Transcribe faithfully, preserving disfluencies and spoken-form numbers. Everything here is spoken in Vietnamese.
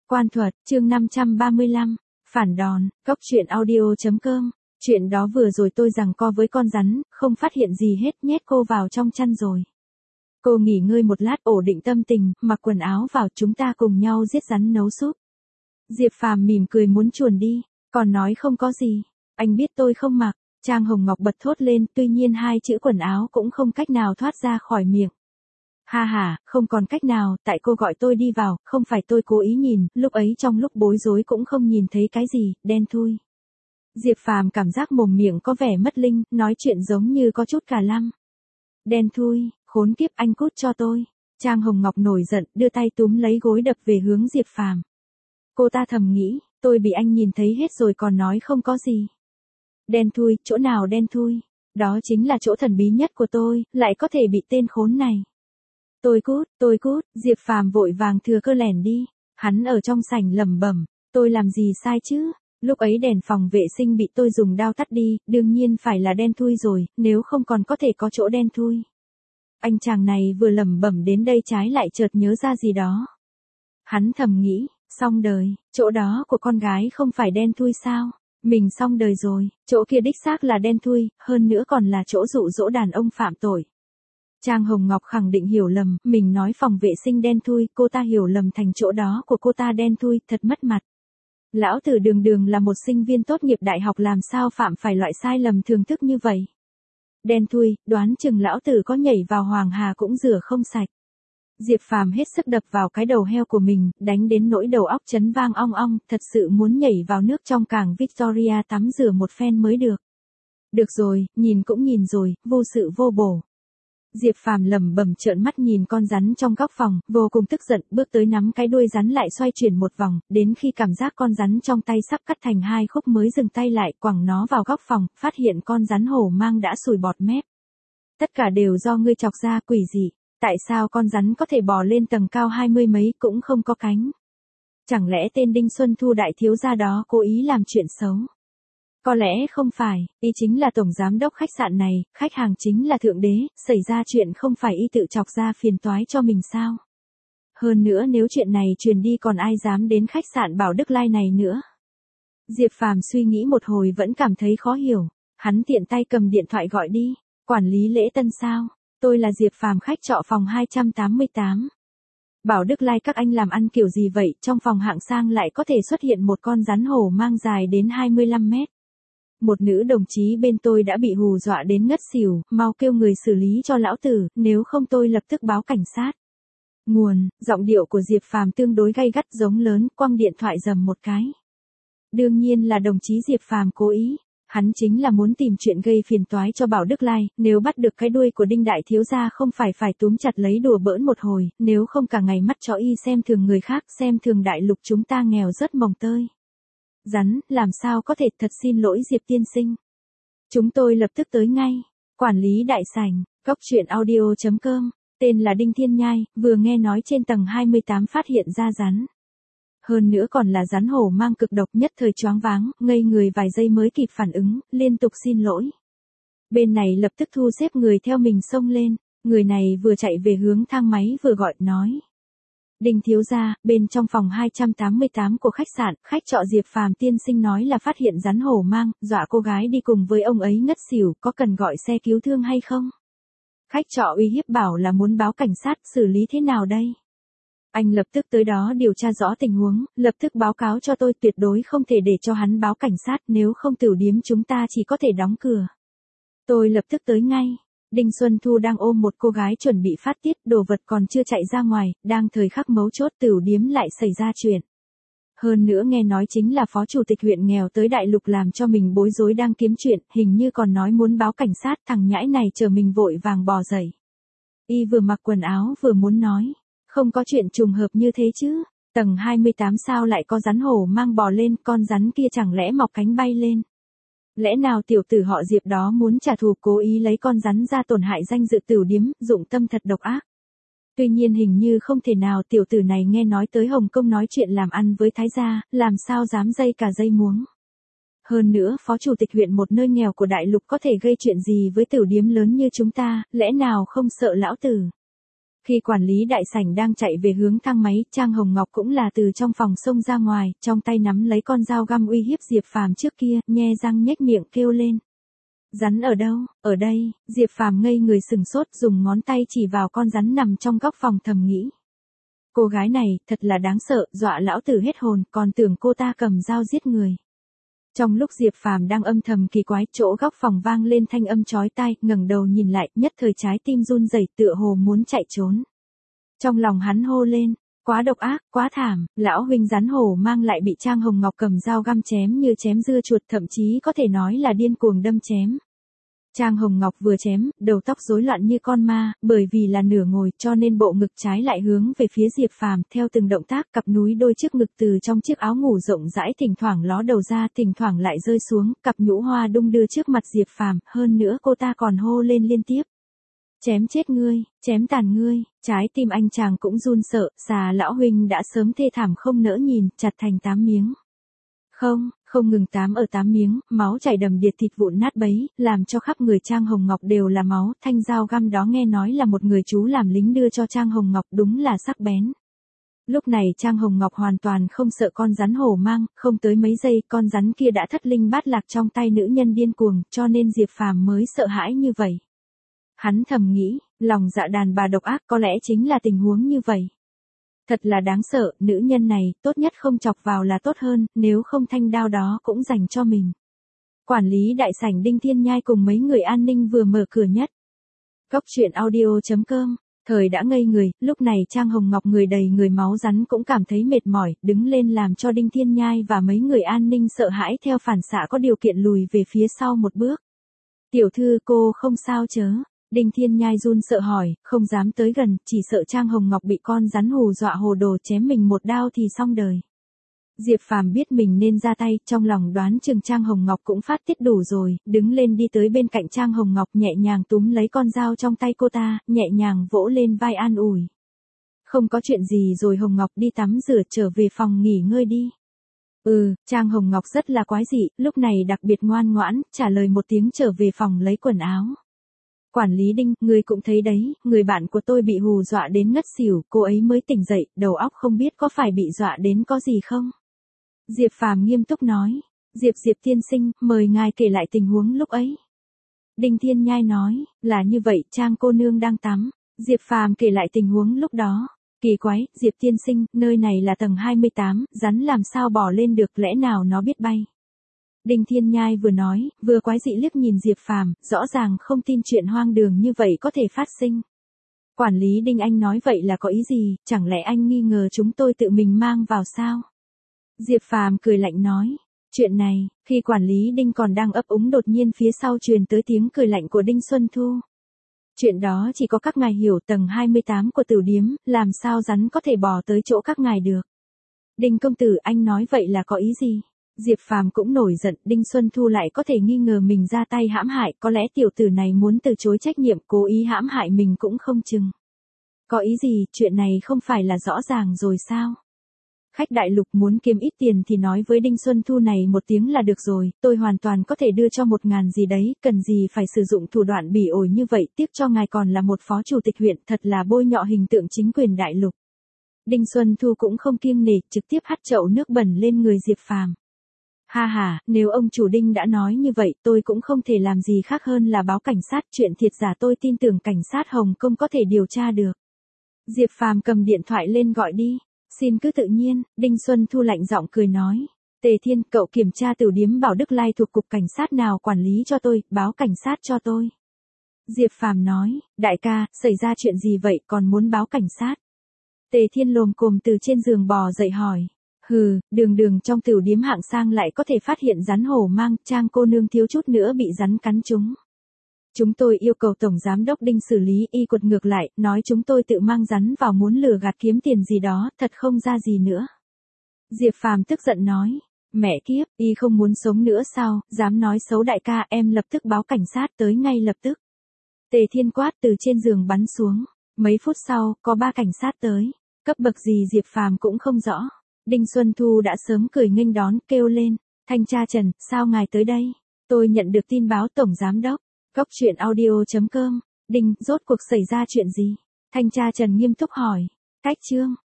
Quan thuật, chương năm trăm ba mươi lăm, phản đòn, cốc truyện audio chấm com. Chuyện đó vừa rồi tôi giằng co với con rắn, không phát hiện gì hết, nhét cô vào trong chăn rồi. Cô nghỉ ngơi một lát, ổn định tâm tình, mặc quần áo vào, chúng ta cùng nhau giết rắn nấu súp. Diệp Phàm mỉm cười muốn chuồn đi, còn nói không có gì, anh biết tôi không mặc. Trang Hồng Ngọc bật thốt lên, tuy nhiên hai chữ quần áo cũng không cách nào thoát ra khỏi miệng. Ha ha, không còn cách nào, tại cô gọi tôi đi vào, không phải tôi cố ý nhìn, lúc ấy trong lúc bối rối cũng không nhìn thấy cái gì, đen thui. Diệp Phàm cảm giác mồm miệng có vẻ mất linh, nói chuyện giống như có chút cả lăm. Đen thui, khốn kiếp, anh cút cho tôi. Trang Hồng Ngọc nổi giận, đưa tay túm lấy gối đập về hướng Diệp Phàm. Cô ta thầm nghĩ, tôi bị anh nhìn thấy hết rồi còn nói không có gì. Đen thui, chỗ nào đen thui? Đó chính là chỗ thần bí nhất của tôi, lại có thể bị tên khốn này. Tôi cút, tôi cút, Diệp Phàm vội vàng thừa cơ lẻn đi. Hắn ở trong sảnh lẩm bẩm, tôi làm gì sai chứ? Lúc ấy đèn phòng vệ sinh bị tôi dùng dao tắt đi, đương nhiên phải là đen thui rồi, nếu không còn có thể có chỗ đen thui. Anh chàng này vừa lẩm bẩm đến đây trái lại chợt nhớ ra gì đó. Hắn thầm nghĩ, xong đời, chỗ đó của con gái không phải đen thui sao? Mình xong đời rồi, chỗ kia đích xác là đen thui, hơn nữa còn là chỗ dụ dỗ đàn ông phạm tội. Trang Hồng Ngọc khẳng định hiểu lầm, mình nói phòng vệ sinh đen thui, cô ta hiểu lầm thành chỗ đó của cô ta đen thui, thật mất mặt. Lão tử đường đường là một sinh viên tốt nghiệp đại học làm sao phạm phải loại sai lầm thường thức như vậy. Đen thui, đoán chừng lão tử có nhảy vào Hoàng Hà cũng rửa không sạch. Diệp Phàm hết sức đập vào cái đầu heo của mình, đánh đến nỗi đầu óc chấn vang ong ong, thật sự muốn nhảy vào nước trong cảng Victoria tắm rửa một phen mới được. Được rồi, nhìn cũng nhìn rồi, vô sự vô bổ. Diệp Phàm lẩm bẩm trợn mắt nhìn con rắn trong góc phòng, vô cùng tức giận, bước tới nắm cái đuôi rắn lại xoay chuyển một vòng, đến khi cảm giác con rắn trong tay sắp cắt thành hai khúc mới dừng tay lại, quẳng nó vào góc phòng, phát hiện con rắn hổ mang đã sùi bọt mép. Tất cả đều do ngươi chọc ra, quỷ dị. Tại sao con rắn có thể bò lên tầng cao hai mươi mấy cũng không có cánh? Chẳng lẽ tên Đinh Xuân Thu đại thiếu gia đó cố ý làm chuyện xấu? Có lẽ không phải, y chính là tổng giám đốc khách sạn này, khách hàng chính là thượng đế, xảy ra chuyện không phải y tự chọc ra phiền toái cho mình sao? Hơn nữa nếu chuyện này truyền đi còn ai dám đến khách sạn Bảo Đức Lai này nữa? Diệp Phàm suy nghĩ một hồi vẫn cảm thấy khó hiểu, hắn tiện tay cầm điện thoại gọi đi, quản lý lễ tân sao? Tôi là Diệp Phàm, khách trọ phòng hai trăm tám mươi tám. Bảo Đức Lai, các anh làm ăn kiểu gì vậy, trong phòng hạng sang lại có thể xuất hiện một con rắn hổ mang dài đến hai mươi lăm mét. Một nữ đồng chí bên tôi đã bị hù dọa đến ngất xỉu, mau kêu người xử lý cho lão tử, nếu không tôi lập tức báo cảnh sát. Nguồn, giọng điệu của Diệp Phàm tương đối gay gắt giống lớn, quăng điện thoại rầm một cái. Đương nhiên là đồng chí Diệp Phàm cố ý. Hắn chính là muốn tìm chuyện gây phiền toái cho Bảo Đức Lai, nếu bắt được cái đuôi của Đinh đại thiếu gia không phải phải túm chặt lấy đùa bỡn một hồi, nếu không cả ngày mắt chó y xem thường người khác, xem thường đại lục chúng ta nghèo rất mồng tơi. Rắn, làm sao có thể, thật xin lỗi Diệp tiên sinh. Chúng tôi lập tức tới ngay. Quản lý đại sảnh, cốc truyện audio chấm com, tên là Đinh Thiên Nhai, vừa nghe nói trên tầng hai mươi tám phát hiện ra rắn. Hơn nữa còn là rắn hổ mang cực độc, nhất thời choáng váng, ngây người vài giây mới kịp phản ứng, liên tục xin lỗi. Bên này lập tức thu xếp người theo mình xông lên, người này vừa chạy về hướng thang máy vừa gọi, nói. Đinh thiếu gia, bên trong phòng hai trăm tám mươi tám của khách sạn, khách trọ Diệp Phàm tiên sinh nói là phát hiện rắn hổ mang, dọa cô gái đi cùng với ông ấy ngất xỉu, có cần gọi xe cứu thương hay không? Khách trọ uy hiếp bảo là muốn báo cảnh sát, xử lý thế nào đây? Anh lập tức tới đó điều tra rõ tình huống, lập tức báo cáo cho tôi, tuyệt đối không thể để cho hắn báo cảnh sát, nếu không tửu điếm chúng ta chỉ có thể đóng cửa. Tôi lập tức tới ngay. Đinh Xuân Thu đang ôm một cô gái chuẩn bị phát tiết, đồ vật còn chưa chạy ra ngoài, đang thời khắc mấu chốt tửu điếm lại xảy ra chuyện. Hơn nữa nghe nói chính là phó chủ tịch huyện nghèo tới đại lục làm cho mình bối rối đang kiếm chuyện, hình như còn nói muốn báo cảnh sát, thằng nhãi này chờ mình vội vàng bò dậy. Y vừa mặc quần áo vừa muốn nói. Không có chuyện trùng hợp như thế chứ, tầng hai mươi tám sao lại có rắn hổ mang bò lên, con rắn kia chẳng lẽ mọc cánh bay lên. Lẽ nào tiểu tử họ Diệp đó muốn trả thù, cố ý lấy con rắn ra tổn hại danh dự tửu điếm, dụng tâm thật độc ác. Tuy nhiên hình như không thể nào, tiểu tử này nghe nói tới Hồng Kông nói chuyện làm ăn với Thái gia, làm sao dám dây cả dây muống. Hơn nữa phó chủ tịch huyện một nơi nghèo của đại lục có thể gây chuyện gì với tửu điếm lớn như chúng ta, lẽ nào không sợ lão tử. Khi quản lý đại sảnh đang chạy về hướng thang máy, Trang Hồng Ngọc cũng là từ trong phòng xông ra ngoài, trong tay nắm lấy con dao găm uy hiếp Diệp Phàm trước kia, nhe răng nhếch miệng kêu lên. Rắn ở đâu? Ở đây. Diệp Phàm ngây người sừng sốt, dùng ngón tay chỉ vào con rắn nằm trong góc phòng thầm nghĩ. Cô gái này, thật là đáng sợ, dọa lão tử hết hồn, còn tưởng cô ta cầm dao giết người. Trong lúc Diệp Phàm đang âm thầm kỳ quái, chỗ góc phòng vang lên thanh âm chói tai, ngẩng đầu nhìn lại, nhất thời trái tim run rẩy, tựa hồ muốn chạy trốn. Trong lòng hắn hô lên, quá độc ác, quá thảm, lão huynh rắn hổ mang lại bị Trang Hồng Ngọc cầm dao găm chém như chém dưa chuột, thậm chí có thể nói là điên cuồng đâm chém. Trang Hồng Ngọc vừa chém, đầu tóc rối loạn như con ma, bởi vì là nửa ngồi cho nên bộ ngực trái lại hướng về phía Diệp Phàm, theo từng động tác cặp núi đôi trước ngực từ trong chiếc áo ngủ rộng rãi thỉnh thoảng ló đầu ra, thỉnh thoảng lại rơi xuống, cặp nhũ hoa đung đưa trước mặt Diệp Phàm, hơn nữa cô ta còn hô lên liên tiếp. Chém chết ngươi, chém tàn ngươi, trái tim anh chàng cũng run sợ, xà lão huynh đã sớm thê thảm không nỡ nhìn, chặt thành tám miếng. Không, không ngừng tám ở tám miếng, máu chảy đầm đìa, thịt vụn nát bấy, làm cho khắp người Trang Hồng Ngọc đều là máu, thanh dao găm đó nghe nói là một người chú làm lính đưa cho Trang Hồng Ngọc, đúng là sắc bén. Lúc này Trang Hồng Ngọc hoàn toàn không sợ con rắn hổ mang, không tới mấy giây con rắn kia đã thất linh bát lạc trong tay nữ nhân điên cuồng, cho nên Diệp Phàm mới sợ hãi như vậy. Hắn thầm nghĩ, lòng dạ đàn bà độc ác có lẽ chính là tình huống như vậy. Thật là đáng sợ, nữ nhân này, tốt nhất không chọc vào là tốt hơn, nếu không thanh đao đó cũng dành cho mình. Quản lý đại sảnh Đinh Thiên Nhai cùng mấy người an ninh vừa mở cửa nhất. Cốc truyện audio chấm com, thời đã ngây người, lúc này Trang Hồng Ngọc người đầy người máu rắn cũng cảm thấy mệt mỏi, đứng lên làm cho Đinh Thiên Nhai và mấy người an ninh sợ hãi theo phản xạ có điều kiện lùi về phía sau một bước. Tiểu thư cô không sao chớ? Đinh Thiên Nhai run sợ hỏi, không dám tới gần, chỉ sợ Trang Hồng Ngọc bị con rắn hù dọa hồ đồ chém mình một đao thì xong đời. Diệp Phàm biết mình nên ra tay, trong lòng đoán chừng Trang Hồng Ngọc cũng phát tiết đủ rồi, đứng lên đi tới bên cạnh Trang Hồng Ngọc nhẹ nhàng túm lấy con dao trong tay cô ta, nhẹ nhàng vỗ lên vai an ủi. Không có chuyện gì rồi Hồng Ngọc, đi tắm rửa trở về phòng nghỉ ngơi đi. Ừ, Trang Hồng Ngọc rất là quái dị, lúc này đặc biệt ngoan ngoãn, trả lời một tiếng trở về phòng lấy quần áo. Quản lý Đinh, ngươi cũng thấy đấy, người bạn của tôi bị hù dọa đến ngất xỉu, cô ấy mới tỉnh dậy, đầu óc không biết có phải bị dọa đến có gì không? Diệp Phàm nghiêm túc nói, Diệp Diệp tiên sinh, mời ngài kể lại tình huống lúc ấy. Đinh Thiên Nhai nói, là như vậy, Trang cô nương đang tắm. Diệp Phàm kể lại tình huống lúc đó. Kỳ quái, Diệp tiên sinh, nơi này là tầng hai mươi tám, rắn làm sao bỏ lên được, lẽ nào nó biết bay? Đinh Thiên Nhai vừa nói, vừa quái dị liếc nhìn Diệp Phàm, rõ ràng không tin chuyện hoang đường như vậy có thể phát sinh. Quản lý Đinh, anh nói vậy là có ý gì, chẳng lẽ anh nghi ngờ chúng tôi tự mình mang vào sao? Diệp Phàm cười lạnh nói, chuyện này, khi quản lý Đinh còn đang ấp úng đột nhiên phía sau truyền tới tiếng cười lạnh của Đinh Xuân Thu. Chuyện đó chỉ có các ngài hiểu, tầng hai mươi tám của tử điếm, làm sao rắn có thể bò tới chỗ các ngài được. Đinh công tử, anh nói vậy là có ý gì? Diệp Phàm cũng nổi giận, Đinh Xuân Thu lại có thể nghi ngờ mình ra tay hãm hại, có lẽ tiểu tử này muốn từ chối trách nhiệm, cố ý hãm hại mình cũng không chừng. Có ý gì, chuyện này không phải là rõ ràng rồi sao? Khách đại lục muốn kiếm ít tiền thì nói với Đinh Xuân Thu này một tiếng là được rồi, tôi hoàn toàn có thể đưa cho một ngàn gì đấy, cần gì phải sử dụng thủ đoạn bỉ ổi như vậy, tiếc cho ngài còn là một phó chủ tịch huyện, thật là bôi nhọ hình tượng chính quyền đại lục. Đinh Xuân Thu cũng không kiêng nể, trực tiếp hắt chậu nước bẩn lên người Diệp Phàm. Ha ha, nếu ông chủ Đinh đã nói như vậy, tôi cũng không thể làm gì khác hơn là báo cảnh sát, chuyện thiệt giả tôi tin tưởng cảnh sát Hồng Kông có thể điều tra được. Diệp Phàm cầm điện thoại lên gọi đi. Xin cứ tự nhiên, Đinh Xuân Thu lạnh giọng cười nói. Tề Thiên, cậu kiểm tra tiểu điếm Bảo Đức Lai thuộc cục cảnh sát nào quản lý cho tôi, báo cảnh sát cho tôi. Diệp Phàm nói, đại ca, xảy ra chuyện gì vậy, còn muốn báo cảnh sát? Tề Thiên lồm cồm từ trên giường bò dậy hỏi. Hừ, đường đường trong tiểu điếm hạng sang lại có thể phát hiện rắn hổ mang, Trang cô nương thiếu chút nữa bị rắn cắn trúng. Chúng tôi yêu cầu Tổng Giám đốc Đinh xử lý, y quật ngược lại, nói chúng tôi tự mang rắn vào muốn lừa gạt kiếm tiền gì đó, thật không ra gì nữa. Diệp Phàm tức giận nói, mẹ kiếp, y không muốn sống nữa sao, dám nói xấu đại ca, em lập tức báo cảnh sát tới ngay lập tức. Tề Thiên quát từ trên giường bắn xuống, mấy phút sau, có ba cảnh sát tới, cấp bậc gì Diệp Phàm cũng không rõ. Đinh Xuân Thu đã sớm cười nghênh đón, kêu lên, thanh tra Trần, sao ngài tới đây? Tôi nhận được tin báo Tổng Giám đốc. Cốc truyện audio chấm com, Đinh, rốt cuộc xảy ra chuyện gì? Thanh tra Trần nghiêm túc hỏi. Cách chương.